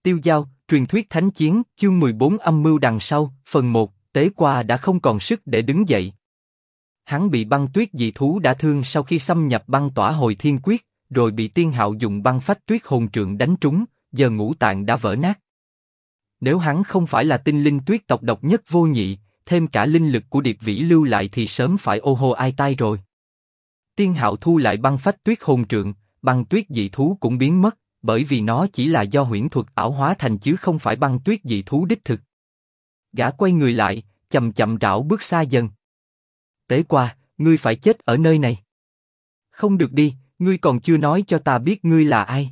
Tiêu Dao, truyền thuyết thánh chiến, chương 14 âm mưu đằng sau, phần 1, Tế Qua đã không còn sức để đứng dậy. Hắn bị băng tuyết dị thú đả thương sau khi xâm nhập băng tỏa hồi thiên quyết, rồi bị Tiên Hạo dùng băng phách tuyết hồn trượng đánh trúng, giờ ngũ tạng đã vỡ nát. Nếu hắn không phải là tinh linh tuyết tộc độc nhất vô nhị, thêm cả linh lực của Điệp Vĩ lưu lại thì sớm phải ô hô ai tai rồi. Tiên Hạo thu lại băng phách tuyết hồn trượng, băng tuyết dị thú cũng biến mất, bởi vì nó chỉ là do huyễn thuật ảo hóa thành chứ không phải băng tuyết dị thú đích thực. Gã quay người lại, chậm chậm rảo bước xa dần. Tế Qua, ngươi phải chết ở nơi này. Không được đi, ngươi còn chưa nói cho ta biết ngươi là ai.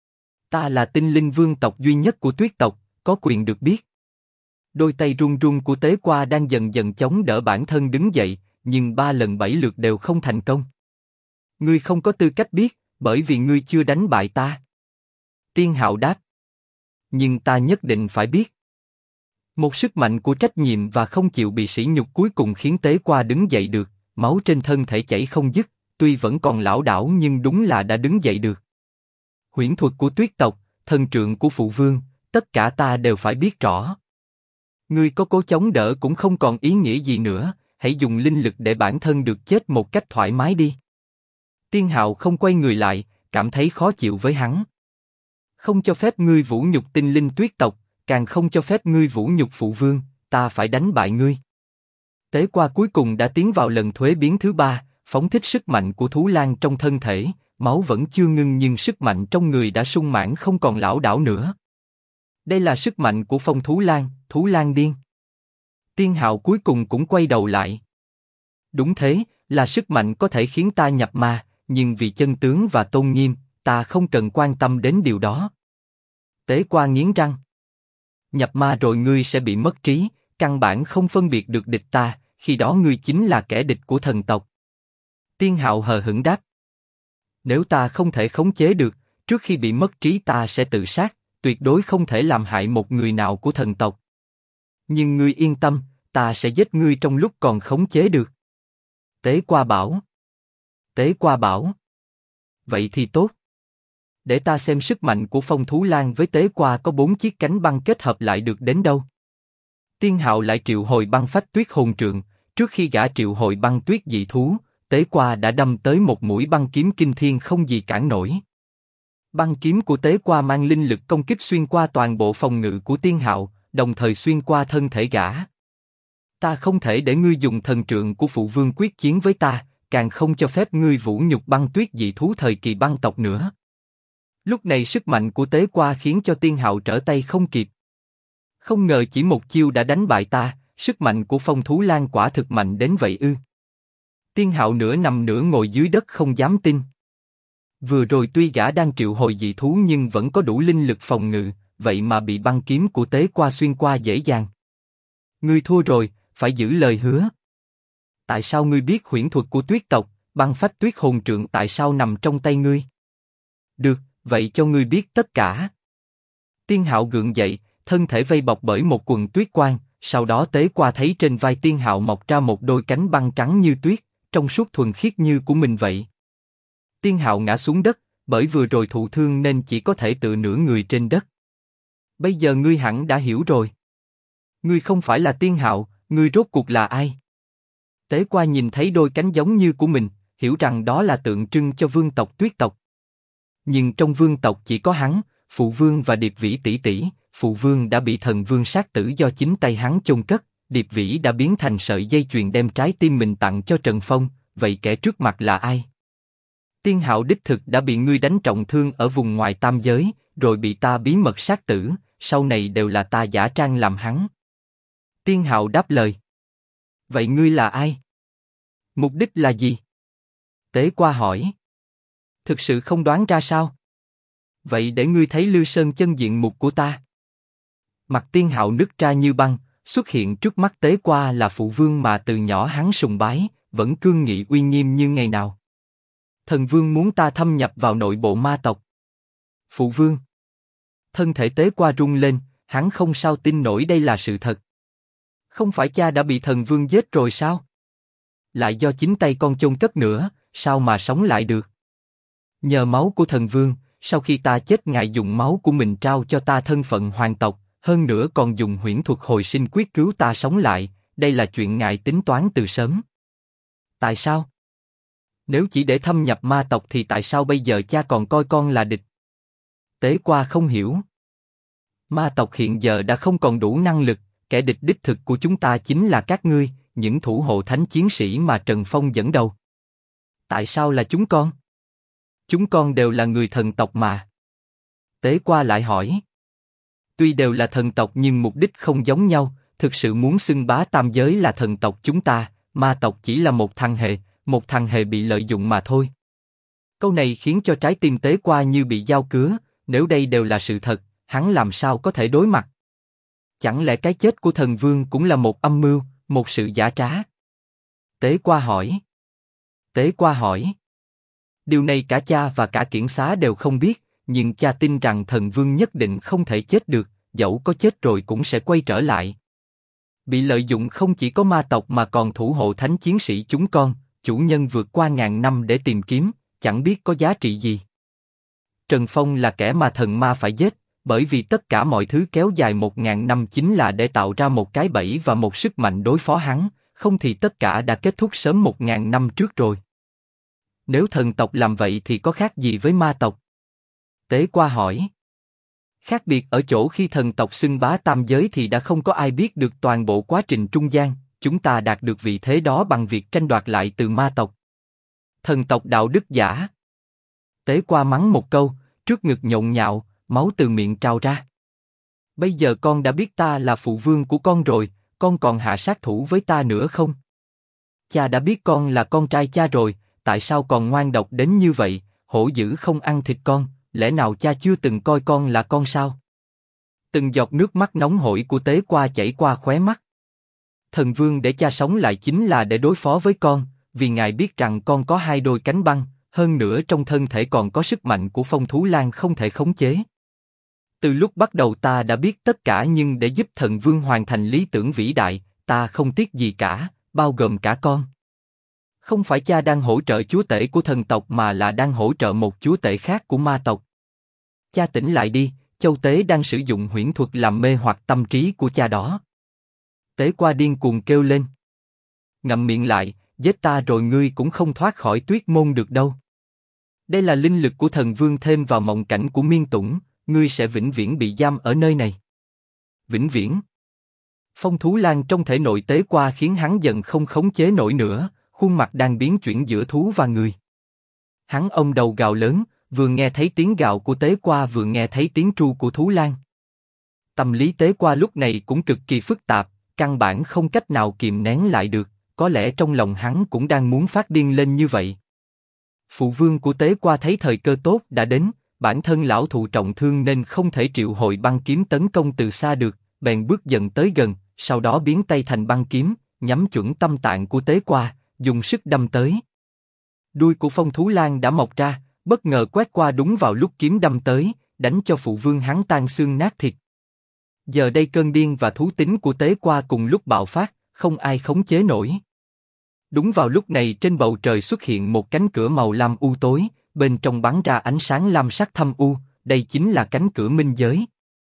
Ta là tinh linh vương tộc duy nhất của tuyết tộc, có quyền được biết. Đôi tay run run của Tế Qua đang dần dần chống đỡ bản thân đứng dậy, nhưng 3 lần 7 lượt đều không thành công. Ngươi không có tư cách biết, bởi vì ngươi chưa đánh bại ta. Tiên Hạo đáp. Nhưng ta nhất định phải biết. Một sức mạnh của trách nhiệm và không chịu bị sỉ nhục cuối cùng khiến Tế Qua đứng dậy được, máu trên thân thể chảy không dứt, tuy vẫn còn lảo đảo nhưng đúng là đã đứng dậy được. Huyễn thuật của tuyết tộc, thần trượng của phụ vương, tất cả ta đều phải biết rõ. Ngươi có cố chống đỡ cũng không còn ý nghĩa gì nữa, hãy dùng linh lực để bản thân được chết một cách thoải mái đi. Tiên Hạo không quay người lại, cảm thấy khó chịu với hắn. Không cho phép ngươi vũ nhục tinh linh tuyết tộc, càng không cho phép ngươi vũ nhục phụ vương, ta phải đánh bại ngươi. Tế Qua cuối cùng đã tiến vào lần thuế biến thứ 3, phóng thích sức mạnh của thú lang trong thân thể, máu vẫn chưa ngưng nhưng sức mạnh trong người đã sung mãn không còn lảo đảo nữa. Đây là sức mạnh của phong thú lang điên. Tiên Hạo cuối cùng cũng quay đầu lại. Đúng thế, là sức mạnh có thể khiến ta nhập ma, nhưng vì chân tướng và tôn nghiêm, ta không cần quan tâm đến điều đó. Tế Qua nghiến răng. Nhập ma rồi ngươi sẽ bị mất trí, căn bản không phân biệt được địch ta, khi đó ngươi chính là kẻ địch của thần tộc. Tiên Hạo hờ hững đáp. Nếu ta không thể khống chế được, trước khi bị mất trí ta sẽ tự sát, tuyệt đối không thể làm hại một người nào của thần tộc. Nhưng ngươi yên tâm, ta sẽ giết ngươi trong lúc còn khống chế được. Tế Qua bảo. Tế Qua bảo. Vậy thì tốt. Để ta xem sức mạnh của phong thú lang với Tế Qua có 4 chiếc cánh băng kết hợp lại được đến đâu. Tiên Hạo lại triệu hồi băng phách tuyết hồn trượng, trước khi gã triệu hồi băng tuyết dị thú, Tế Qua đã đâm tới một mũi băng kiếm kinh thiên không gì cản nổi. Băng kiếm của Tế Qua mang linh lực công kích xuyên qua toàn bộ phòng ngự của Tiên Hạo, đồng thời xuyên qua thân thể gã. Ta không thể để ngươi dùng thần trượng của phụ vương quyết chiến với ta, càng không cho phép ngươi vũ nhục băng tuyết dị thú thời kỳ băng tộc nữa. Lúc này sức mạnh của Tế Qua khiến cho Tiên Hạo trở tay không kịp. Không ngờ chỉ một chiêu đã đánh bại ta, sức mạnh của phong thú lang quả thực mạnh đến vậy ư? Tiên Hạo nửa nằm nửa ngồi dưới đất không dám tin. Vừa rồi tuy gã đang triệu hồi dị thú nhưng vẫn có đủ linh lực phòng ngự, vậy mà bị băng kiếm của Tế Qua xuyên qua dễ dàng. Ngươi thua rồi, phải giữ lời hứa. Tại sao ngươi biết huyễn thuật của tuyết tộc, băng phách tuyết hồn trượng tại sao nằm trong tay ngươi? Được, vậy cho ngươi biết tất cả. Tiên Hạo gượng dậy, thân thể vây bọc bởi một quần tuyết quang, sau đó Tế Qua thấy trên vai Tiên Hạo mọc ra một đôi cánh băng trắng như tuyết, trong suốt thuần khiết như của mình vậy. Tiên Hạo ngã xuống đất, bởi vừa rồi thụ thương nên chỉ có thể tựa nửa người trên đất. Bây giờ ngươi hẳn đã hiểu rồi. Ngươi không phải là Tiên Hạo, ngươi rốt cuộc là ai? Tế Qua nhìn thấy đôi cánh giống như của mình, hiểu rằng đó là tượng trưng cho vương tộc tuyết tộc. Nhưng trong vương tộc chỉ có hắn, phụ vương và Điệp Vĩ tỷ tỷ. Phụ vương đã bị thần vương sát tử do chính tay hắn chôn cất, Điệp Vĩ đã biến thành sợi dây chuyền đem trái tim mình tặng cho Trần Phong, vậy kẻ trước mặt là ai? Tiên Hạo đích thực đã bị ngươi đánh trọng thương ở vùng ngoài tam giới, rồi bị ta bí mật sát tử, sau này đều là ta giả trang làm hắn. Tiên Hạo đáp lời. Vậy ngươi là ai? Mục đích là gì? Tế Qua hỏi. Thực sự không đoán ra sao? Vậy để ngươi thấy Lư Sơn chân diện mục của ta. Mặt Tiên Hạo nứt ra như băng, xuất hiện trước mắt Tế Qua là phụ vương mà từ nhỏ hắn sùng bái, vẫn cương nghị uy nghiêm như ngày nào. Thần vương muốn ta thâm nhập vào nội bộ ma tộc. Phụ vương. Thân thể Tế Qua rung lên, hắn không sao tin nổi đây là sự thật. Không phải cha đã bị thần vương giết rồi sao? Lại do chính tay con chôn cất nữa, sao mà sống lại được? Nhờ máu của thần vương, Sau khi ta chết ngài dùng máu của mình trao cho ta thân phận hoàng tộc, hơn nữa còn dùng huyễn thuật hồi sinh quyết cứu ta sống lại, đây là chuyện ngài tính toán từ sớm. Tại sao? Nếu chỉ để thâm nhập ma tộc thì tại sao bây giờ cha còn coi con là địch? Tế Qua không hiểu. Ma tộc hiện giờ đã không còn đủ năng lực, kẻ địch đích thực của chúng ta chính là các ngươi, những thủ hộ thánh chiến sĩ mà Trần Phong dẫn đầu. Tại sao là chúng con? Chúng con đều là người thần tộc mà. Tế Qua lại hỏi. Tuy đều là thần tộc nhưng mục đích không giống nhau, thực sự muốn xưng bá tam giới là thần tộc chúng ta, ma tộc chỉ là một thằng hề bị lợi dụng mà thôi. Câu này khiến cho trái tim Tế Qua như bị dao cứa, nếu đây đều là sự thật, hắn làm sao có thể đối mặt? Chẳng lẽ cái chết của thần vương cũng là một âm mưu, một sự giả trá? Tế Qua hỏi. Tế Qua hỏi. Điều này cả cha và cả Kiển Xá đều không biết, nhưng cha tin rằng thần vương nhất định không thể chết được, dẫu có chết rồi cũng sẽ quay trở lại. Bị lợi dụng không chỉ có ma tộc mà còn thủ hộ thánh chiến sĩ chúng con, chủ nhân vượt qua ngàn năm để tìm kiếm, chẳng biết có giá trị gì. Trần Phong là kẻ mà thần ma phải giết, bởi vì tất cả mọi thứ kéo dài 1000 năm chính là để tạo ra một cái bẫy và một sức mạnh đối phó hắn, không thì tất cả đã kết thúc sớm 1000 năm trước rồi. Nếu thần tộc làm vậy thì có khác gì với ma tộc? Tế Qua hỏi. Khác biệt ở chỗ khi thần tộc xưng bá tam giới thì đã không có ai biết được toàn bộ quá trình trung gian, chúng ta đạt được vị thế đó bằng việc tranh đoạt lại từ ma tộc. Thần tộc đạo đức giả. Tế Qua mắng một câu, trước ngực nhộn nhạo, máu từ miệng trào ra. Bây giờ con đã biết ta là phụ vương của con rồi, con còn hạ sát thủ với ta nữa không? Cha đã biết con là con trai cha rồi, tại sao còn ngoan độc đến như vậy, hổ dữ không ăn thịt con, lẽ nào cha chưa từng coi con là con sao? Từng giọt nước mắt nóng hổi của Tế Qua chảy qua khóe mắt. Thần vương để cha sống lại chính là để đối phó với con, vì ngài biết rằng con có hai đôi cánh băng, hơn nữa trong thân thể còn có sức mạnh của Phong Thú Lang không thể khống chế. Từ lúc bắt đầu ta đã biết tất cả nhưng để giúp thần vương hoàn thành lý tưởng vĩ đại, ta không tiếc gì cả, bao gồm cả con. Không phải cha đang hỗ trợ chúa tể của thần tộc mà là đang hỗ trợ một chúa tể khác của ma tộc. Cha tỉnh lại đi, Châu Tế đang sử dụng huyễn thuật làm mê hoặc tâm trí của cha đó. Tế Qua điên cuồng kêu lên. Ngậm miệng lại, giết ta rồi ngươi cũng không thoát khỏi tuyết môn được đâu. Đây là linh lực của thần vương thêm vào mộng cảnh của Miên Tủng, ngươi sẽ vĩnh viễn bị giam ở nơi này. Vĩnh viễn. Phong Thú Lang trong thể nội Tế Qua khiến hắn dần không khống chế nổi nữa, khuôn mặt đang biến chuyển giữa thú và người. Hắn ông đầu gào lớn, vừa nghe thấy tiếng gào của Tế Qua vừa nghe thấy tiếng tru của Thú Lang. Tâm lý Tế Qua lúc này cũng cực kỳ phức tạp, căn bản không cách nào kìm nén lại được, có lẽ trong lòng hắn cũng đang muốn phát điên lên như vậy. Phụ vương của Tế Qua thấy thời cơ tốt đã đến, bản thân lão thụ trọng thương nên không thể triệu hồi băng kiếm tấn công từ xa được, bèn bước dần tới gần, sau đó biến tay thành băng kiếm, nhắm chuẩn tâm tạng của Tế Qua, dùng sức đâm tới. Đuôi của Phong Thú Lang đã mọc ra, bất ngờ quét qua đúng vào lúc kiếm đâm tới, đánh cho phụ vương hắn tan xương nát thịt. Giờ đây cơn điên và thú tính của Tế Qua cùng lúc bạo phát, không ai khống chế nổi. Đúng vào lúc này trên bầu trời xuất hiện một cánh cửa màu lam u tối, bên trong bắn ra ánh sáng lam sắc thâm u, đây chính là cánh cửa minh giới.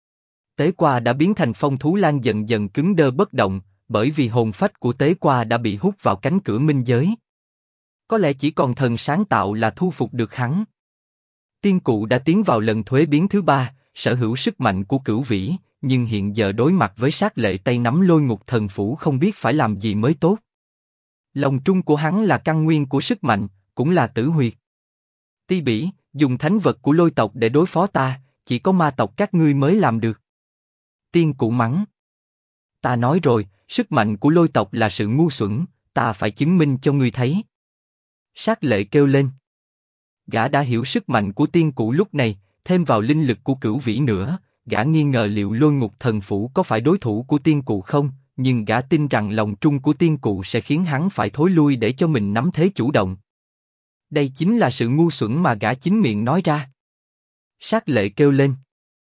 Tế Qua đã biến thành Phong Thú Lang dần dần cứng đơ bất động, bởi vì hồn phách của Tế Qua đã bị hút vào cánh cửa minh giới. Có lẽ chỉ còn thần sáng tạo là thu phục được hắn. Tiên Cụ đã tiến vào lần thuế biến thứ 3, sở hữu sức mạnh của Cửu Vĩ, nhưng hiện giờ đối mặt với sát lệ tay nắm Lôi Ngục Thần Phủ không biết phải làm gì mới tốt. Lòng trung của hắn là căn nguyên của sức mạnh, cũng là tử huyệt. Ti Bỉ, dùng thánh vật của Lôi tộc để đối phó ta, chỉ có ma tộc các ngươi mới làm được. Tiên Cụ mắng. Ta nói rồi, sức mạnh của Lôi tộc là sự ngu xuẩn, ta phải chứng minh cho ngươi thấy. Sát lệ kêu lên. Gã đã hiểu sức mạnh của Tiên Cụ lúc này, thêm vào linh lực của Cửu Vĩ nữa, gã nghi ngờ liệu Lôi Ngục Thần Phủ có phải đối thủ của Tiên Cụ không, nhưng gã tin rằng lòng trung của Tiên Cụ sẽ khiến hắn phải thối lui để cho mình nắm thế chủ động. Đây chính là sự ngu xuẩn mà gã chính miệng nói ra. Sát lệ kêu lên.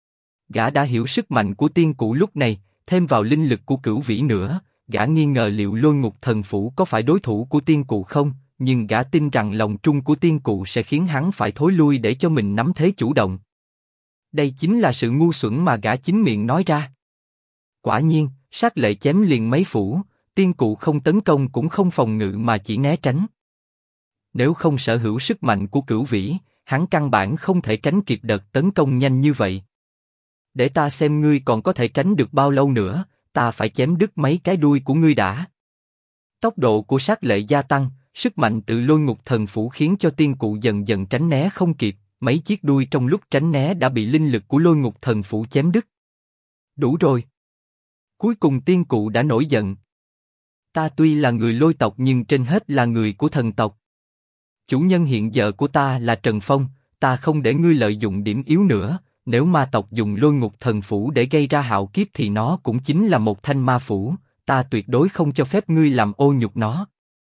Gã đã hiểu sức mạnh của Tiên Cụ lúc này, thêm vào linh lực của Cửu Vĩ nữa, gã nghi ngờ liệu Lôi Ngục Thần Phủ có phải đối thủ của Tiên Cụ không, nhưng gã tin rằng lòng trung của Tiên Cụ sẽ khiến hắn phải thối lui để cho mình nắm thế chủ động. Đây chính là sự ngu xuẩn mà gã chính miệng nói ra. Quả nhiên, sát lệ chém liền mấy phủ, tiên cụ không tấn công cũng không phòng ngự mà chỉ né tránh. Nếu không sở hữu sức mạnh của Cửu Vĩ, hắn căn bản không thể tránh kịp đợt tấn công nhanh như vậy. Để ta xem ngươi còn có thể tránh được bao lâu nữa, ta phải chém đứt mấy cái đuôi của ngươi đã. Tốc độ của sát lệ gia tăng, sức mạnh từ Lôi Ngục Thần Phủ khiến cho tiên cụ dần dần tránh né không kịp, mấy chiếc đuôi trong lúc tránh né đã bị linh lực của Lôi Ngục Thần Phủ chém đứt. Đủ rồi. Cuối cùng tiên cụ đã nổi giận. Ta tuy là người Lôi tộc nhưng trên hết là người của thần tộc. Chủ nhân hiện giờ của ta là Trần Phong, ta không để ngươi lợi dụng điểm yếu nữa. Nếu ma tộc dùng Lôi Ngục Thần Phủ để gây ra hạo kiếp thì nó cũng chính là một thanh ma phủ, ta tuyệt đối không cho phép ngươi làm ô nhục nó.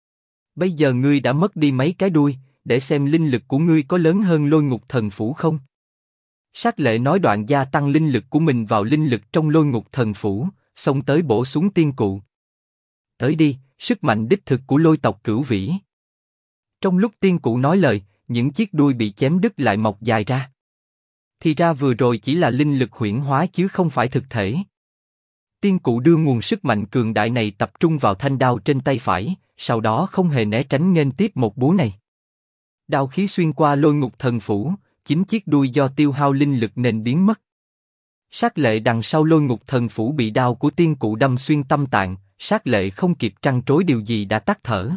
Bây giờ ngươi đã mất đi mấy cái đuôi, để xem linh lực của ngươi có lớn hơn Lôi Ngục Thần Phủ không? Sát lệ nói đoạn gia tăng linh lực của mình vào linh lực trong Lôi Ngục Thần Phủ, xông tới bổ xuống tiên cụ. Tới đi, sức mạnh đích thực của Lôi tộc Cửu Vĩ. Trong lúc tiên cụ nói lời, những chiếc đuôi bị chém đứt lại mọc dài ra. Thì ra vừa rồi chỉ là linh lực huyễn hóa chứ không phải thực thể. Tiên cụ đưa nguồn sức mạnh cường đại này tập trung vào thanh đao trên tay phải, sau đó không hề né tránh nghênh tiếp một búa này. Đao khí xuyên qua Lôi Ngục Thần Phủ, 9 chiếc đuôi do tiêu hao linh lực nên biến mất. Sát lệ đằng sau Lôi Ngục Thần Phủ bị đao của tiên cụ đâm xuyên tâm tạng, sát lệ không kịp trăn trối điều gì đã tắt thở.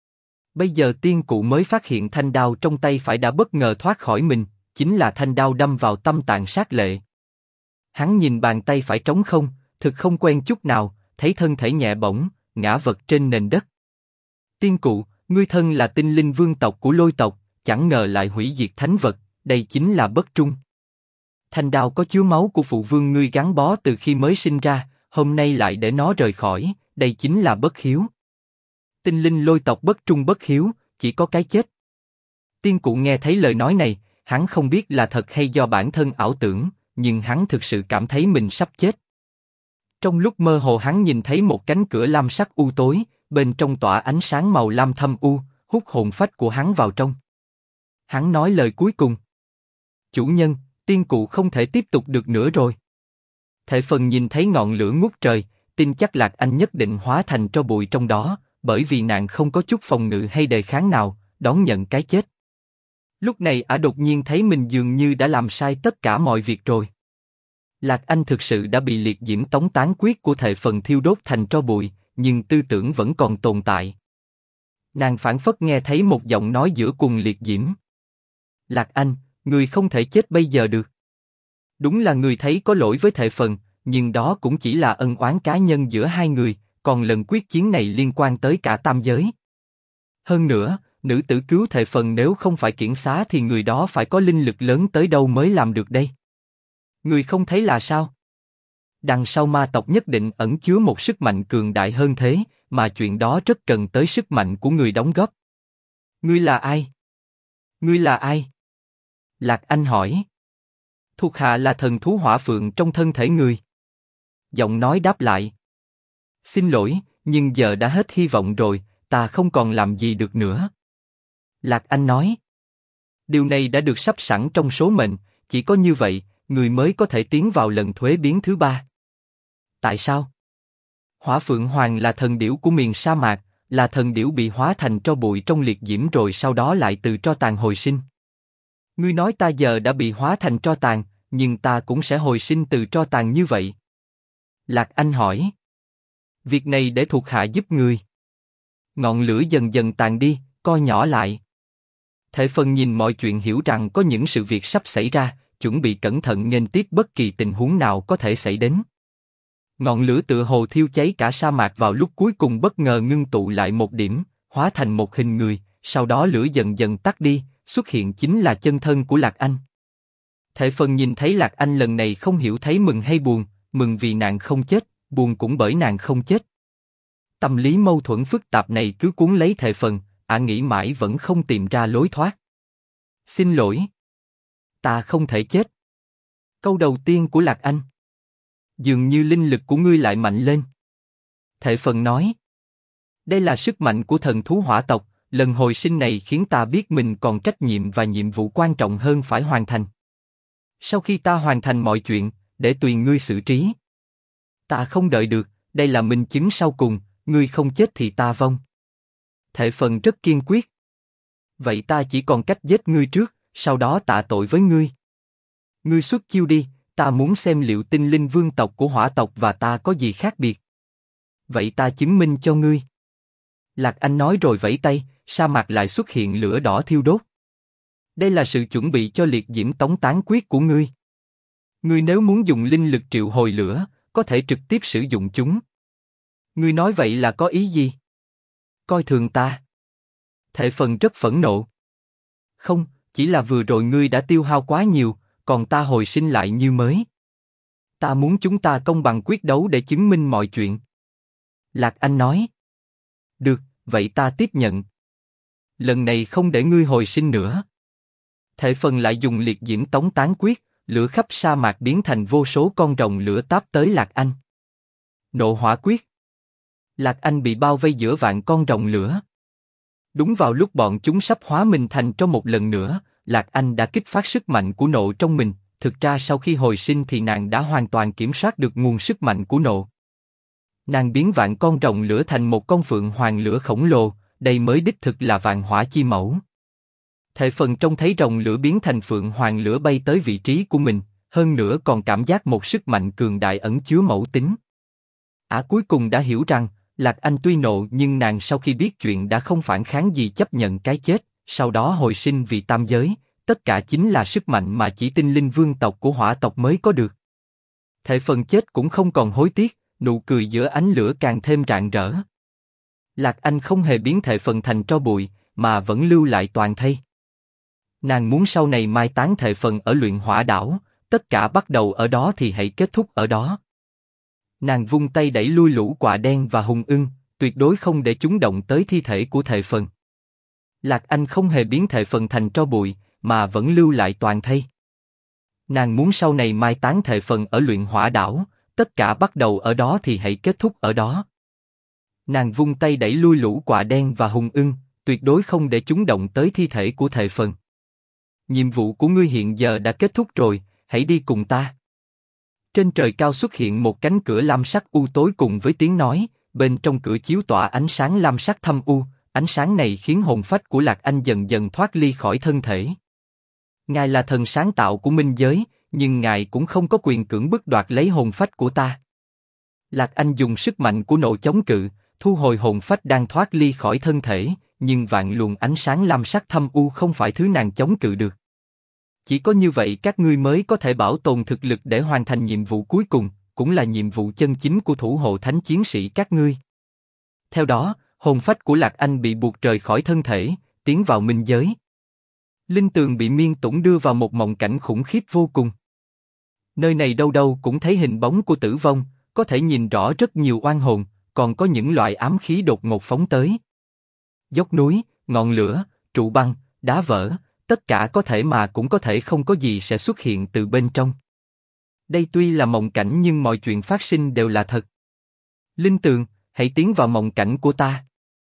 Bây giờ tiên cụ mới phát hiện thanh đao trong tay phải đã bất ngờ thoát khỏi mình, chính là thanh đao đâm vào tâm tạng sát lệ. Hắn nhìn bàn tay phải trống không, thực không quen chút nào, thấy thân thể nhẹ bổng, ngã vật trên nền đất. Tiên cụ, ngươi thân là tinh linh vương tộc của Lôi tộc, chẳng ngờ lại hủy diệt thánh vật, đây chính là bất trung. Thanh đao có chứa máu của phụ vương ngươi gắn bó từ khi mới sinh ra, hôm nay lại để nó rời khỏi, đây chính là bất hiếu. Tinh linh Lôi tộc bất trung bất hiếu, chỉ có cái chết. Tiên cụ nghe thấy lời nói này, hắn không biết là thật hay do bản thân ảo tưởng, nhưng hắn thực sự cảm thấy mình sắp chết. Trong lúc mơ hồ hắn nhìn thấy một cánh cửa lam sắc u tối, bên trong tỏa ánh sáng màu lam thâm u, hút hồn phách của hắn vào trong. Hắn nói lời cuối cùng. Chủ nhân, tiên cụ không thể tiếp tục được nữa rồi. Thệ Phần nhìn thấy ngọn lửa ngút trời, tin chắc Lạc Anh nhất định hóa thành tro bụi trong đó, bởi vì nàng không có chút phòng ngự hay đề kháng nào, đón nhận cái chết. Lúc này ả đột nhiên thấy mình dường như đã làm sai tất cả mọi việc rồi. Lạc Anh thực sự đã bị liệt diễm tống tán quyết của Thệ Phần thiêu đốt thành tro bụi, nhưng tư tưởng vẫn còn tồn tại. Nàng phảng phất nghe thấy một giọng nói giữa cùng liệt diễm. Lạc Anh, người không thể chết bây giờ được. Đúng là người thấy có lỗi với Thệ Phần, nhưng đó cũng chỉ là ân oán cá nhân giữa hai người, còn lần quyết chiến này liên quan tới cả tam giới. Hơn nữa, nữ tử cứu Thệ Phần nếu không phải kiển xá thì người đó phải có linh lực lớn tới đâu mới làm được đây. Người không thấy là sao? Đằng sau ma tộc nhất định ẩn chứa một sức mạnh cường đại hơn thế, mà chuyện đó rất cần tới sức mạnh của người đóng góp. Ngươi là ai? Ngươi là ai? Lạc Anh hỏi. Thuộc hạ là thần thú hỏa phượng trong thân thể người. Giọng nói đáp lại. Xin lỗi, nhưng giờ đã hết hy vọng rồi, ta không còn làm gì được nữa. Lạc Anh nói. Điều này đã được sắp sẵn trong số mệnh, chỉ có như vậy, người mới có thể tiến vào lần thuế biến thứ 3. Tại sao? Hỏa Phượng Hoàng là thần điểu của miền sa mạc, là thần điểu bị hóa thành tro bụi trong liệt diễm rồi sau đó lại từ tro tàn hồi sinh. Ngươi nói ta giờ đã bị hóa thành tro tàn, nhưng ta cũng sẽ hồi sinh từ tro tàn như vậy. Lạc Anh hỏi. Việc này để thuộc hạ giúp người. Ngọn lửa dần dần tàn đi, co nhỏ lại. Thệ Phần nhìn mọi chuyện hiểu rằng có những sự việc sắp xảy ra, chuẩn bị cẩn thận nghênh tiếp bất kỳ tình huống nào có thể xảy đến. Ngọn lửa tựa hồ thiêu cháy cả sa mạc vào lúc cuối cùng bất ngờ ngưng tụ lại một điểm, hóa thành một hình người, sau đó lửa dần dần tắt đi, xuất hiện chính là chân thân của Lạc Anh. Thệ Phần nhìn thấy Lạc Anh lần này không hiểu thấy mừng hay buồn, mừng vì nàng không chết, buồn cũng bởi nàng không chết. Tâm lý mâu thuẫn phức tạp này cứ cuốn lấy Thệ Phần, ả nghĩ mãi vẫn không tìm ra lối thoát. Xin lỗi. Ta không thể chết. Câu đầu tiên của Lạc Anh. Dường như linh lực của ngươi lại mạnh lên. Thệ Phần nói. Đây là sức mạnh của thần thú hỏa tộc, lần hồi sinh này khiến ta biết mình còn trách nhiệm và nhiệm vụ quan trọng hơn phải hoàn thành. Sau khi ta hoàn thành mọi chuyện, để tùy ngươi xử trí. Ta không đợi được, đây là minh chứng sau cùng, ngươi không chết thì ta vong. Thệ Phần rất kiên quyết. Vậy ta chỉ còn cách giết ngươi trước, sau đó tạ tội với ngươi. Ngươi xuất chiêu đi, ta muốn xem liệu tinh linh vương tộc của hỏa tộc và ta có gì khác biệt. Vậy ta chứng minh cho ngươi. Lạc Anh nói rồi vẫy tay, sa mạc lại xuất hiện lửa đỏ thiêu đốt. Đây là sự chuẩn bị cho liệt diễm tống tán quyết của ngươi. Ngươi nếu muốn dùng linh lực triệu hồi lửa, có thể trực tiếp sử dụng chúng. Ngươi nói vậy là có ý gì? Coi thường ta. Thệ Phần rất phẫn nộ. Không, chỉ là vừa rồi ngươi đã tiêu hao quá nhiều, còn ta hồi sinh lại như mới. Ta muốn chúng ta công bằng quyết đấu để chứng minh mọi chuyện. Lạc Anh nói. Được, vậy ta tiếp nhận. Lần này không để ngươi hồi sinh nữa. Thệ Phần lại dùng liệt diễm tống tán quyết, lửa khắp sa mạc biến thành vô số con rồng lửa táp tới Lạc Anh. Nộ hỏa quyết. Lạc Anh bị bao vây giữa vạn con rồng lửa. Đúng vào lúc bọn chúng sắp hóa mình thành trong một lần nữa, Lạc Anh đã kích phát sức mạnh của nộ trong mình. Thực ra sau khi hồi sinh thì nàng đã hoàn toàn kiểm soát được nguồn sức mạnh của nộ. Nàng biến vạn con rồng lửa thành một con phượng hoàng lửa khổng lồ, đây mới đích thực là vạn hỏa chi mẫu. Thệ Phần trông thấy rồng lửa biến thành phượng hoàng lửa bay tới vị trí của mình, hơn nữa còn cảm giác một sức mạnh cường đại ẩn chứa mẫu tính. Cuối cùng đã hiểu rằng, Lạc Anh tuy nộ nhưng nàng sau khi biết chuyện đã không phản kháng gì chấp nhận cái chết, sau đó hồi sinh vì tam giới, tất cả chính là sức mạnh mà chỉ tinh linh vương tộc của hỏa tộc mới có được. Thệ Phần chết cũng không còn hối tiếc, nụ cười giữa ánh lửa càng thêm rạng rỡ. Lạc Anh không hề biến Thệ Phần thành tro bụi, mà vẫn lưu lại toàn thây. Nàng muốn sau này mai táng Thệ Phần ở Luyện Hỏa Đảo, tất cả bắt đầu ở đó thì hãy kết thúc ở đó. Nàng vung tay đẩy lui lũ quạ đen và hùng ưng, tuyệt đối không để chúng động tới thi thể của Thệ Phần. Lạc Anh không hề biến Thệ Phần thành tro bụi, mà vẫn lưu lại toàn thây. Nàng muốn sau này mai táng Thệ Phần ở Luyện Hỏa Đảo, tất cả bắt đầu ở đó thì hãy kết thúc ở đó. Nàng vung tay đẩy lui lũ quạ đen và hùng ưng, tuyệt đối không để chúng động tới thi thể của Thệ Phần. Nhiệm vụ của ngươi hiện giờ đã kết thúc rồi, hãy đi cùng ta. Trên trời cao xuất hiện một cánh cửa lam sắc u tối cùng với tiếng nói, bên trong cửa chiếu tỏa ánh sáng lam sắc thâm u, ánh sáng này khiến hồn phách của Lạc Anh dần dần thoát ly khỏi thân thể. Ngài là thần sáng tạo của minh giới, nhưng ngài cũng không có quyền cưỡng bức đoạt lấy hồn phách của ta. Lạc Anh dùng sức mạnh của nộ chống cự, thu hồi hồn phách đang thoát ly khỏi thân thể, nhưng vạn luồng ánh sáng lam sắc thâm u không phải thứ nàng chống cự được. Chỉ có như vậy các ngươi mới có thể bảo tồn thực lực để hoàn thành nhiệm vụ cuối cùng, cũng là nhiệm vụ chân chính của thủ hộ thánh chiến sĩ các ngươi. Theo đó, hồn phách của Lạc Anh bị buộc rời khỏi thân thể, tiến vào minh giới. Linh Tường bị Miên Tũng đưa vào một mộng cảnh khủng khiếp vô cùng. Nơi này đâu đâu cũng thấy hình bóng của tử vong, có thể nhìn rõ rất nhiều oan hồn, còn có những loại ám khí đột ngột phóng tới. Dốc núi, ngọn lửa, trụ băng, đá vỡ, tất cả có thể mà cũng có thể không có gì sẽ xuất hiện từ bên trong. Đây tuy là mộng cảnh nhưng mọi chuyện phát sinh đều là thật. Linh Tường, hãy tiến vào mộng cảnh của ta.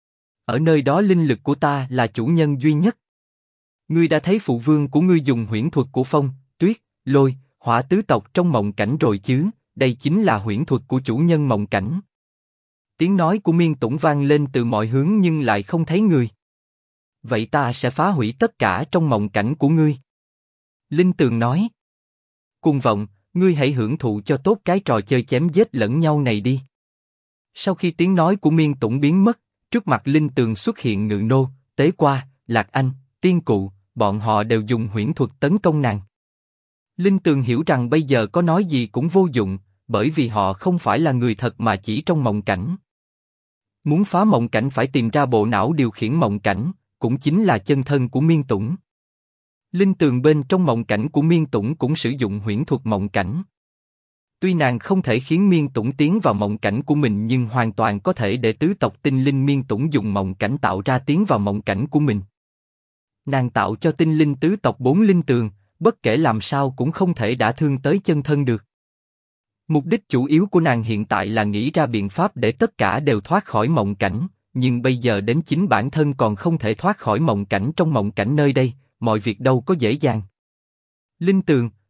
Ở nơi đó linh lực của ta là chủ nhân duy nhất. Ngươi đã thấy phụ vương của ngươi dùng huyễn thuật của phong, tuyết, lôi, hỏa tứ tộc trong mộng cảnh rồi chứ, đây chính là huyễn thuật của chủ nhân mộng cảnh. Tiếng nói của Miên Tũng vang lên từ mọi hướng nhưng lại không thấy người. Vậy ta sẽ phá hủy tất cả trong mộng cảnh của ngươi. Linh Tường nói. Cuồng vọng, ngươi hãy hưởng thụ cho tốt cái trò chơi chém giết lẫn nhau này đi. Sau khi tiếng nói của Miên Tũng biến mất, trước mặt Linh Tường xuất hiện Ngự Nô, Tế Qua, Lạc Anh, Tiên Cụ, bọn họ đều dùng huyễn thuật tấn công nàng. Linh Tường hiểu rằng bây giờ có nói gì cũng vô dụng, bởi vì họ không phải là người thật mà chỉ trong mộng cảnh. Muốn phá mộng cảnh phải tìm ra bộ não điều khiển mộng cảnh, cũng chính là chân thân của Miên Tũng. Linh Tường bên trong mộng cảnh của Miên Tũng cũng sử dụng huyễn thuật mộng cảnh. Tuy nàng không thể khiến Miên Tũng tiến vào mộng cảnh của mình nhưng hoàn toàn có thể để tứ tộc tinh linh Miên Tũng dùng mộng cảnh tạo ra tiến vào mộng cảnh của mình. Nàng tạo cho tinh linh tứ tộc 4 linh tường, bất kể làm sao cũng không thể đả thương tới chân thân được. Mục đích chủ yếu của nàng hiện tại là nghĩ ra biện pháp để tất cả đều thoát khỏi mộng cảnh, nhưng bây giờ đến chính bản thân còn không thể thoát khỏi mộng cảnh trong mộng cảnh nơi đây, mọi việc đâu có dễ dàng. Linh Tường,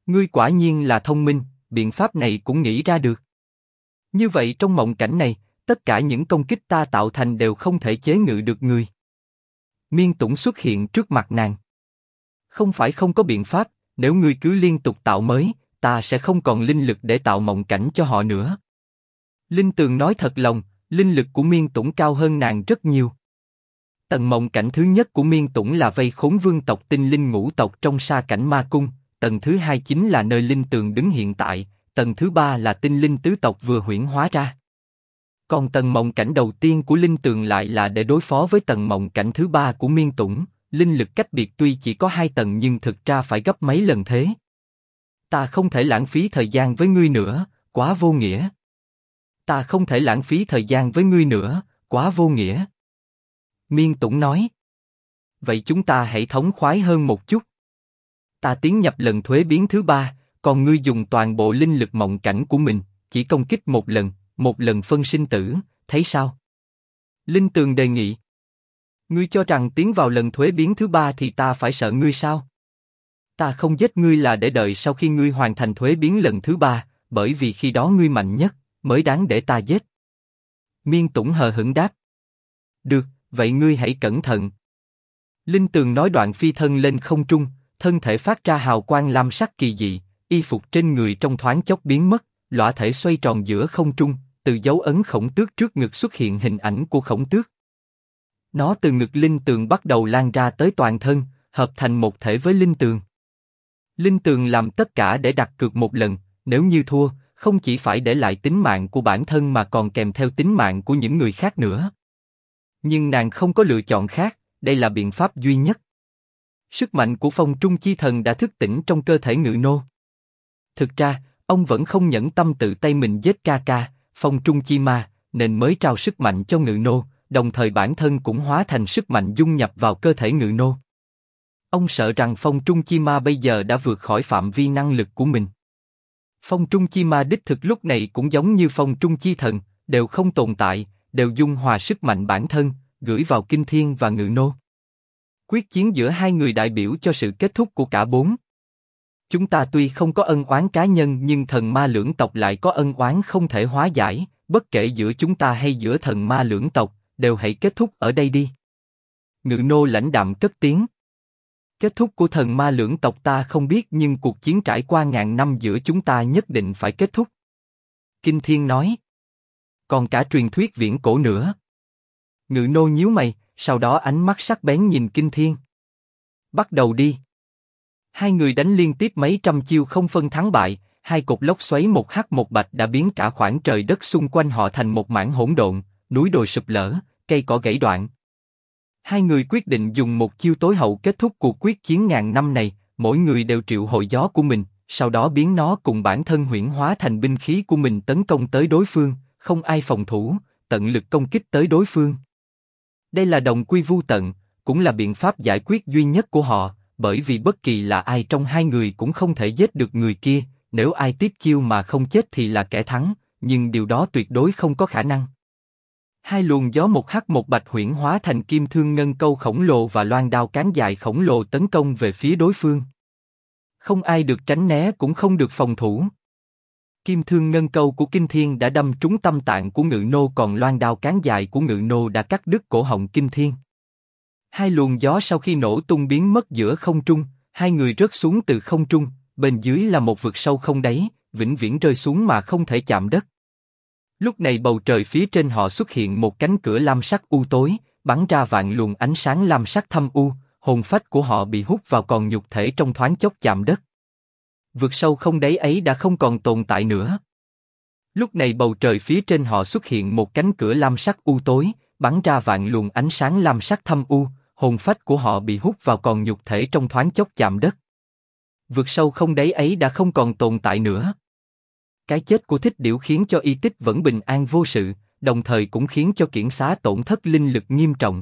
Ngươi quả nhiên là thông minh, biện pháp này cũng nghĩ ra được. Như vậy trong mộng cảnh này, tất cả những công kích ta tạo thành đều không thể chế ngự được ngươi. Miên Tũng xuất hiện trước mặt nàng. Không phải không có biện pháp, nếu ngươi cứ liên tục tạo mới, ta sẽ không còn linh lực để tạo mộng cảnh cho họ nữa. Linh Tường nói thật lòng, linh lực của Miên Tũng cao hơn nàng rất nhiều. Tầng mộng cảnh thứ nhất của Miên Tũng là vây khốn vương tộc tinh linh ngũ tộc trong sa cảnh ma cung, tầng thứ hai chính là nơi Linh Tường đứng hiện tại, tầng thứ ba là tinh linh tứ tộc vừa huyễn hóa ra. Còn tầng mộng cảnh đầu tiên của Linh Tường lại là để đối phó với tầng mộng cảnh thứ ba của Miên Tũng, linh lực cách biệt tuy chỉ có 2 tầng nhưng thực ra phải gấp mấy lần thế. Ta không thể lãng phí thời gian với ngươi nữa, quá vô nghĩa. Ta không thể lãng phí thời gian với ngươi nữa, quá vô nghĩa. Miên Tũng nói. Vậy chúng ta hãy thống khoái hơn một chút. Ta tiến nhập lần thuế biến thứ ba, còn ngươi dùng toàn bộ linh lực mộng cảnh của mình, chỉ công kích một lần phân sinh tử, thấy sao? Linh Tường đề nghị. Ngươi cho rằng tiến vào lần thuế biến thứ ba thì ta phải sợ ngươi sao? Ta không giết ngươi là để đợi sau khi ngươi hoàn thành thuế biến lần thứ ba, bởi vì khi đó ngươi mạnh nhất, mới đáng để ta giết. Miên Tũng hờ hững đáp. Được, vậy ngươi hãy cẩn thận. Linh Tường nói đoạn phi thân lên không trung, thân thể phát ra hào quang lam sắc kỳ dị, y phục trên người trong thoáng chốc biến mất, lõa thể xoay tròn giữa không trung, từ dấu ấn khổng tước trước ngực xuất hiện hình ảnh của khổng tước. Nó từ ngực Linh Tường bắt đầu lan ra tới toàn thân, hợp thành một thể với Linh Tường. Linh Tường làm tất cả để đặt cược một lần, nếu như thua, không chỉ phải để lại tính mạng của bản thân mà còn kèm theo tính mạng của những người khác nữa. Nhưng nàng không có lựa chọn khác, đây là biện pháp duy nhất. Sức mạnh của Phong Trung Chi Thần đã thức tỉnh trong cơ thể Ngự Nô. Thực ra, ông vẫn không nhẫn tâm tự tay mình giết ca ca, Phong Trung Chi Ma, nên mới trao sức mạnh cho Ngự Nô, đồng thời bản thân cũng hóa thành sức mạnh dung nhập vào cơ thể Ngự Nô. Ông sợ rằng Phong Trung Chi Ma bây giờ đã vượt khỏi phạm vi năng lực của mình. Phong Trung Chi Ma đích thực lúc này cũng giống như Phong Trung Chi Thần, đều không tồn tại, đều dung hòa sức mạnh bản thân, gửi vào Kinh Thiên và Ngự Nô. Quyết chiến giữa hai người đại biểu cho sự kết thúc của cả bốn. Chúng ta tuy không có ân oán cá nhân nhưng thần ma lưỡng tộc lại có ân oán không thể hóa giải, bất kể giữa chúng ta hay giữa thần ma lưỡng tộc, đều hãy kết thúc ở đây đi. Ngự Nô lãnh đạm cất tiếng. Kết thúc của thần ma lưỡng tộc ta không biết nhưng cuộc chiến trải qua ngàn năm giữa chúng ta nhất định phải kết thúc. Kinh Thiên nói. Còn cả truyền thuyết viễn cổ nữa. Ngự Nô nhíu mày, sau đó ánh mắt sắc bén nhìn Kinh Thiên. Bắt đầu đi. Hai người đánh liên tiếp mấy trăm chiêu không phân thắng bại, hai cột lốc xoáy một hắc một bạch đã biến cả khoảng trời đất xung quanh họ thành một mảng hỗn độn, núi đồi sụp lở, cây cỏ gãy đoạn. Hai người quyết định dùng một chiêu tối hậu kết thúc cuộc quyết chiến ngàn năm này, mỗi người đều triệu hồi gió của mình, sau đó biến nó cùng bản thân huyễn hóa thành binh khí của mình tấn công tới đối phương, không ai phòng thủ, tận lực công kích tới đối phương. Đây là đồng quy vu tận, cũng là biện pháp giải quyết duy nhất của họ, bởi vì bất kỳ là ai trong hai người cũng không thể giết được người kia, nếu ai tiếp chiêu mà không chết thì là kẻ thắng, nhưng điều đó tuyệt đối không có khả năng. Hai luồng gió một hắc một bạch huyễn hóa thành kim thương ngân câu khổng lồ và loan đao cán dài khổng lồ tấn công về phía đối phương. Không ai được tránh né cũng không được phòng thủ. Kim thương ngân câu của Kinh Thiên đã đâm trúng tâm tạng của Ngự Nô, còn loan đao cán dài của Ngự Nô đã cắt đứt cổ họng Kinh Thiên. Hai luồng gió sau khi nổ tung biến mất giữa không trung, hai người rớt xuống từ không trung, bên dưới là một vực sâu không đáy, vĩnh viễn rơi xuống mà không thể chạm đất. Lúc này bầu trời phía trên họ xuất hiện một cánh cửa lam sắc u tối, bắn ra vạn luồng ánh sáng lam sắc thâm u, hồn phách của họ bị hút vào còn nhục thể trong thoáng chốc chạm đất. Vực sâu không đáy ấy đã không còn tồn tại nữa. Lúc này bầu trời phía trên họ xuất hiện một cánh cửa lam sắc u tối, bắn ra vạn luồng ánh sáng lam sắc thâm u, hồn phách của họ bị hút vào còn nhục thể trong thoáng chốc chạm đất. Vực sâu không đáy ấy đã không còn tồn tại nữa. Cái chết của Thích Điểu khiến cho Y Tích vẫn bình an vô sự, đồng thời cũng khiến cho Kiển Xá tổn thất linh lực nghiêm trọng.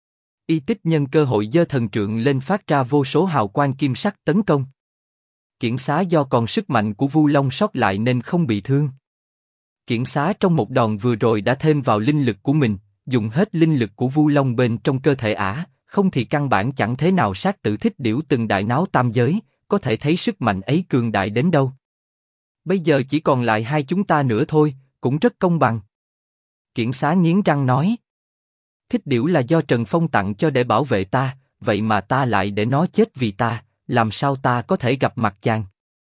Y Tích nhân cơ hội giơ thần trượng lên phát ra vô số hào quang kim sắc tấn công. Kiển Xá do còn sức mạnh của Vu Long sót lại nên không bị thương. Kiển Xá trong một đòn vừa rồi đã thêm vào linh lực của mình, dùng hết linh lực của Vu Long bên trong cơ thể ả, không thì căn bản chẳng thế nào sát tử Thích Điểu từng đại náo tam giới, có thể thấy sức mạnh ấy cường đại đến đâu. Bây giờ chỉ còn lại hai chúng ta nữa thôi, cũng rất công bằng. Kiển Xá nghiến răng nói. Thích điểu là do Trần Phong tặng cho để bảo vệ ta, vậy mà ta lại để nó chết vì ta, làm sao ta có thể gặp mặt chàng?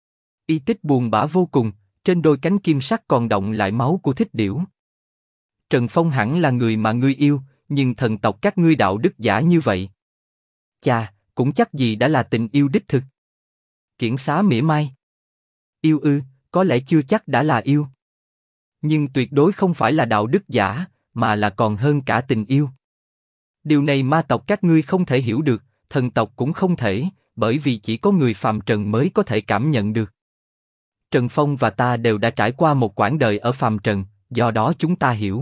Y Tích buồn bã vô cùng, trên đôi cánh kim sắc còn đọng lại máu của Thích điểu. Trần Phong hẳn là người mà ngươi yêu, nhưng thần tộc các ngươi đạo đức giả như vậy. Chà, cũng chắc gì đã là tình yêu đích thực. Kiển Xá mỉa mai. Yêu ư, có lẽ chưa chắc đã là yêu. Nhưng tuyệt đối không phải là đạo đức giả, mà là còn hơn cả tình yêu. Điều này ma tộc các ngươi không thể hiểu được, thần tộc cũng không thể, bởi vì chỉ có người phàm trần mới có thể cảm nhận được. Trần Phong và ta đều đã trải qua một quãng đời ở phàm trần, do đó chúng ta hiểu.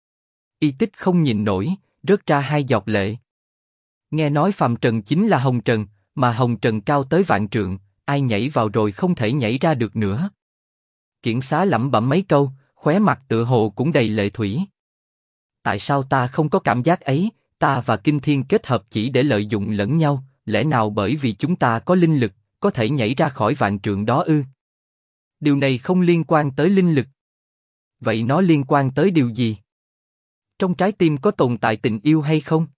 Y Tích không nhìn nổi, rớt ra hai giọt lệ. Nghe nói phàm trần chính là hồng trần, mà hồng trần cao tới vạn trượng, ai nhảy vào rồi không thể nhảy ra được nữa. Kiển Xá lẩm bẩm mấy câu, khóe mặt tựa hồ cũng đầy lệ thủy. Tại sao ta không có cảm giác ấy? Ta và Kinh Thiên kết hợp chỉ để lợi dụng lẫn nhau, lẽ nào bởi vì chúng ta có linh lực, có thể nhảy ra khỏi vạn trượng đó ư? Điều này không liên quan tới linh lực. Vậy nó liên quan tới điều gì? Trong trái tim có tồn tại tình yêu hay không?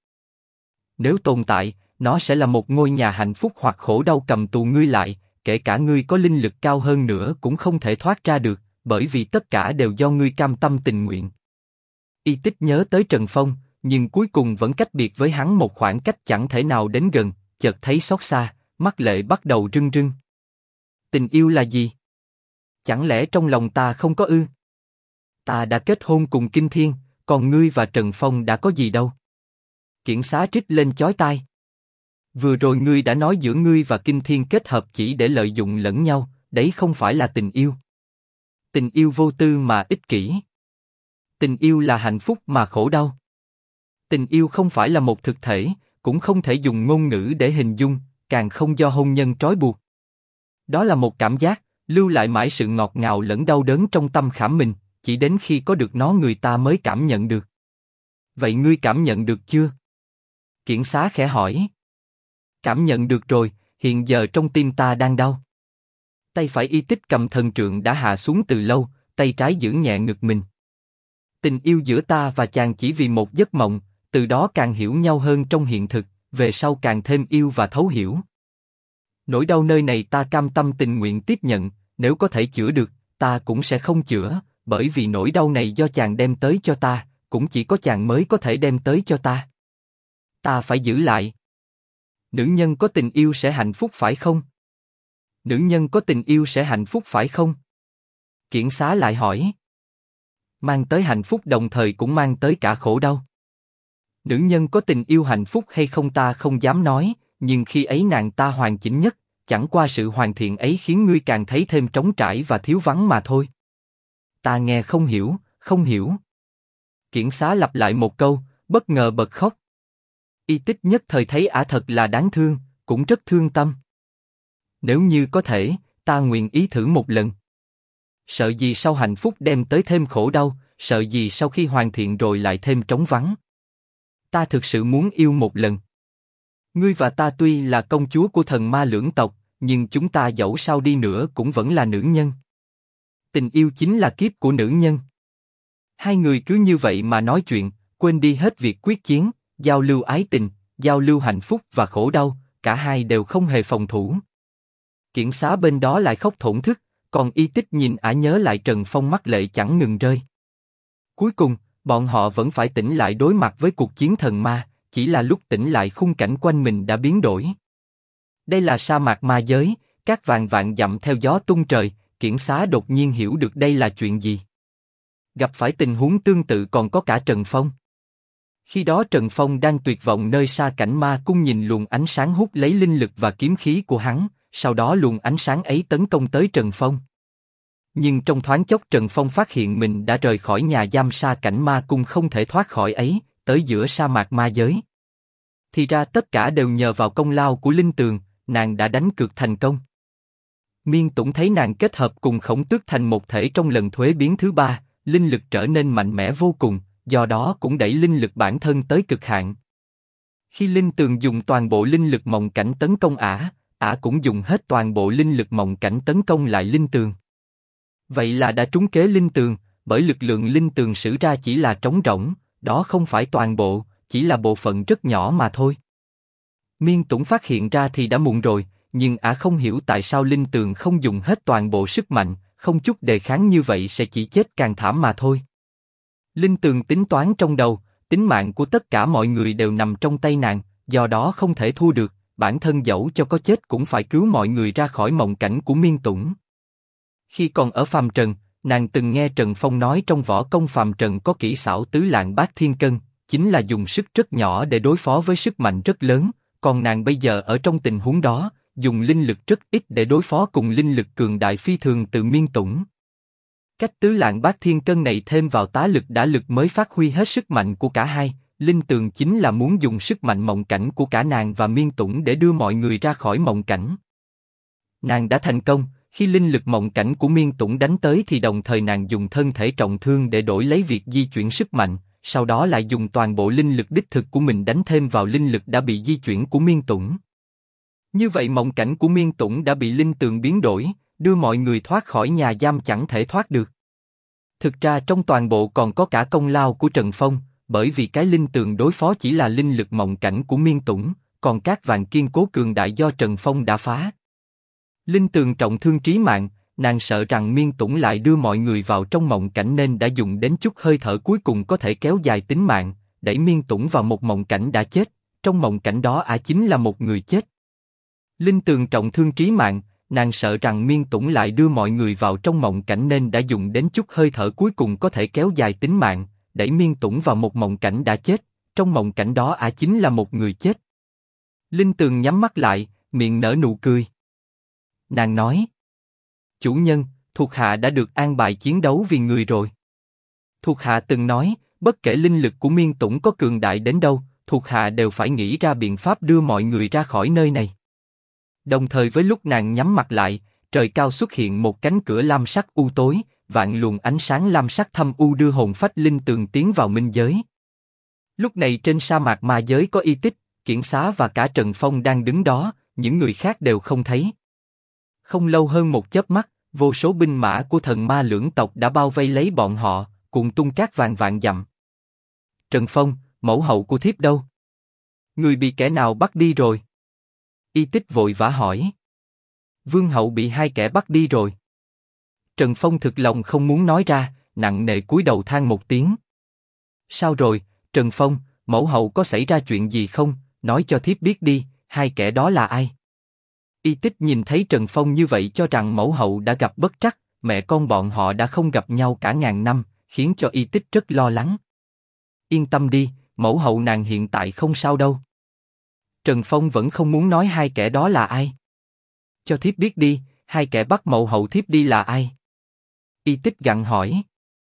Nếu tồn tại, nó sẽ là một ngôi nhà hạnh phúc hoặc khổ đau cầm tù ngươi lại, kể cả ngươi có linh lực cao hơn nữa cũng không thể thoát ra được, bởi vì tất cả đều do ngươi cam tâm tình nguyện. Y Tích nhớ tới Trần Phong, nhưng cuối cùng vẫn cách biệt với hắn một khoảng cách chẳng thể nào đến gần, chợt thấy xót xa, mắt lệ bắt đầu rưng rưng. Tình yêu là gì? Chẳng lẽ trong lòng ta không có ư? Ta đã kết hôn cùng Kinh Thiên, còn ngươi và Trần Phong đã có gì đâu? Kiển Xá trích lên chói tai. Vừa rồi ngươi đã nói giữa ngươi và Kinh Thiên kết hợp chỉ để lợi dụng lẫn nhau, đấy không phải là tình yêu. Tình yêu vô tư mà ích kỷ. Tình yêu là hạnh phúc mà khổ đau. Tình yêu không phải là một thực thể, cũng không thể dùng ngôn ngữ để hình dung, càng không do hôn nhân trói buộc. Đó là một cảm giác, lưu lại mãi sự ngọt ngào lẫn đau đớn trong tâm khảm mình, chỉ đến khi có được nó người ta mới cảm nhận được. Vậy ngươi cảm nhận được chưa? Kiển Xá khẽ hỏi. Cảm nhận được rồi, hiện giờ trong tim ta đang đau. Tay phải Y Tích cầm thần trượng đã hạ xuống từ lâu, tay trái giữ nhẹ ngực mình. Tình yêu giữa ta và chàng chỉ vì một giấc mộng, từ đó càng hiểu nhau hơn trong hiện thực, về sau càng thêm yêu và thấu hiểu. Nỗi đau nơi này ta cam tâm tình nguyện tiếp nhận, nếu có thể chữa được, ta cũng sẽ không chữa, bởi vì nỗi đau này do chàng đem tới cho ta, cũng chỉ có chàng mới có thể đem tới cho ta. Ta phải giữ lại. Nữ nhân có tình yêu sẽ hạnh phúc phải không? Nữ nhân có tình yêu sẽ hạnh phúc phải không? Kiển Xá lại hỏi. Mang tới hạnh phúc đồng thời cũng mang tới cả khổ đau. Nữ nhân có tình yêu hạnh phúc hay không ta không dám nói, nhưng khi ấy nàng ta hoàn chỉnh nhất, chẳng qua sự hoàn thiện ấy khiến ngươi càng thấy thêm trống trải và thiếu vắng mà thôi. Ta nghe không hiểu, không hiểu. Kiển Xá lặp lại một câu, bất ngờ bật khóc. Y Tích nhất thời thấy ả thật là đáng thương, cũng rất thương tâm. Nếu như có thể, ta nguyện ý thử một lần. Sợ gì sau hạnh phúc đem tới thêm khổ đau, sợ gì sau khi hoàn thiện rồi lại thêm trống vắng. Ta thực sự muốn yêu một lần. Ngươi và ta tuy là công chúa của thần ma lưỡng tộc, nhưng chúng ta dẫu sao đi nữa cũng vẫn là nữ nhân. Tình yêu chính là kiếp của nữ nhân. Hai người cứ như vậy mà nói chuyện, quên đi hết việc quyết chiến, giao lưu ái tình, giao lưu hạnh phúc và khổ đau, cả hai đều không hề phòng thủ. Kiển Xá bên đó lại khóc thổn thức, còn Y Tích nhìn ả nhớ lại Trần Phong mắt lệ chẳng ngừng rơi. Cuối cùng, bọn họ vẫn phải tỉnh lại đối mặt với cuộc chiến thần ma, chỉ là lúc tỉnh lại khung cảnh quanh mình đã biến đổi. Đây là sa mạc ma giới, cát vàng vạn dặm theo gió tung trời, Kiển Xá đột nhiên hiểu được đây là chuyện gì. Gặp phải tình huống tương tự còn có cả Trần Phong. Khi đó Trần Phong đang tuyệt vọng nơi xa cảnh ma cung nhìn luồng ánh sáng hút lấy linh lực và kiếm khí của hắn, sau đó luồng ánh sáng ấy tấn công tới Trần Phong. Nhưng trong thoáng chốc Trần Phong phát hiện mình đã rời khỏi nhà giam sa cảnh ma cung không thể thoát khỏi ấy, tới giữa sa mạc ma giới. Thì ra tất cả đều nhờ vào công lao của Linh Tường, nàng đã đánh cược thành công. Miên Tũng thấy nàng kết hợp cùng Khổng Tước thành một thể trong lần thuế biến thứ 3, linh lực trở nên mạnh mẽ vô cùng, do đó cũng đẩy linh lực bản thân tới cực hạn. Khi Linh Tường dùng toàn bộ linh lực mộng cảnh tấn công ả, ả cũng dùng hết toàn bộ linh lực mộng cảnh tấn công lại linh tường. Vậy là đã trúng kế linh tường, bởi lực lượng linh tường sử ra chỉ là trống rỗng, đó không phải toàn bộ, chỉ là bộ phận rất nhỏ mà thôi. Miên Tũng phát hiện ra thì đã muộn rồi, nhưng ả không hiểu tại sao linh tường không dùng hết toàn bộ sức mạnh, không chút đề kháng như vậy sẽ chỉ chết càng thảm mà thôi. Linh tường tính toán trong đầu, tính mạng của tất cả mọi người đều nằm trong tay nàng, do đó không thể thua được, bản thân dẫu cho có chết cũng phải cứu mọi người ra khỏi mộng cảnh của Miên Tũng. Khi còn ở phàm trần, nàng từng nghe Trần Phong nói trong võ công phàm trần có kỹ xảo tứ lạng bát thiên cân, chính là dùng sức rất nhỏ để đối phó với sức mạnh rất lớn, còn nàng bây giờ ở trong tình huống đó, dùng linh lực rất ít để đối phó cùng linh lực cường đại phi thường từ Miên Tũng. Cách tứ lạng bát thiên cân này thêm vào tá lực đả lực mới phát huy hết sức mạnh của cả hai, linh tường chính là muốn dùng sức mạnh mộng cảnh của cả nàng và Miên Tũng để đưa mọi người ra khỏi mộng cảnh. Nàng đã thành công, khi linh lực mộng cảnh của Miên Tũng đánh tới thì đồng thời nàng dùng thân thể trọng thương để đổi lấy việc di chuyển sức mạnh, sau đó lại dùng toàn bộ linh lực đích thực của mình đánh thêm vào linh lực đã bị di chuyển của Miên Tũng. Như vậy mộng cảnh của Miên Tũng đã bị linh tường biến đổi, đưa mọi người thoát khỏi nhà giam chẳng thể thoát được. Thực ra trong toàn bộ còn có cả công lao của Trần Phong, bởi vì cái linh tường đối phó chỉ là linh lực mộng cảnh của Miên Tũng, còn các vạn kiên cố cường đại do Trần Phong đã phá. Linh tường trọng thương trí mạng, nàng sợ rằng Miên Tũng lại đưa mọi người vào trong mộng cảnh nên đã dùng đến chút hơi thở cuối cùng có thể kéo dài tính mạng, đẩy Miên Tũng vào một mộng cảnh đã chết, trong mộng cảnh đó ả chính là một người chết. Linh tường trọng thương trí mạng, nàng sợ rằng Miên Tũng lại đưa mọi người vào trong mộng cảnh nên đã dùng đến chút hơi thở cuối cùng có thể kéo dài tính mạng, đẩy Miên Tũng vào một mộng cảnh đã chết, trong mộng cảnh đó ả chính là một người chết. Linh tường nhắm mắt lại, miệng nở nụ cười. Nàng nói: chủ nhân, thuộc hạ đã được an bài chiến đấu vì người rồi. Thuộc hạ từng nói, bất kể linh lực của Miên Tũng có cường đại đến đâu, thuộc hạ đều phải nghĩ ra biện pháp đưa mọi người ra khỏi nơi này. Đồng thời với lúc nàng nhắm mặt lại, trời cao xuất hiện một cánh cửa lam sắc u tối, vạn luồng ánh sáng lam sắc thâm u đưa hồn phách linh tường tiến vào minh giới. Lúc này trên sa mạc ma giới có Y Tích, Kiển Xá và cả Trần Phong đang đứng đó, những người khác đều không thấy. Không lâu hơn một chớp mắt, vô số binh mã của thần ma lưỡng tộc đã bao vây lấy bọn họ, cùng tung cát vàng vạn dặm. Trần Phong, mẫu hậu của thiếp đâu? Người bị kẻ nào bắt đi rồi? Y Tích vội vã hỏi. Vương hậu bị hai kẻ bắt đi rồi. Trần Phong thực lòng không muốn nói ra, nặng nề cúi đầu than một tiếng. Sao rồi, Trần Phong, mẫu hậu có xảy ra chuyện gì không? Nói cho thiếp biết đi, hai kẻ đó là ai? Y Tích nhìn thấy Trần Phong như vậy cho rằng mẫu hậu đã gặp bất trắc, mẹ con bọn họ đã không gặp nhau cả ngàn năm, khiến cho Y Tích rất lo lắng. Yên tâm đi, mẫu hậu nàng hiện tại không sao đâu. Trần Phong vẫn không muốn nói hai kẻ đó là ai. Cho thiếp biết đi, hai kẻ bắt mẫu hậu thiếp đi là ai? Y Tích gặng hỏi.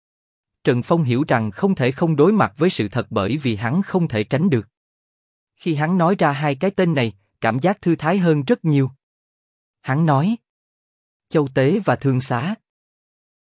Trần Phong hiểu rằng không thể không đối mặt với sự thật bởi vì hắn không thể tránh được. Khi hắn nói ra hai cái tên này, cảm giác thư thái hơn rất nhiều. Hắn nói: Châu Tế và Thương Xá.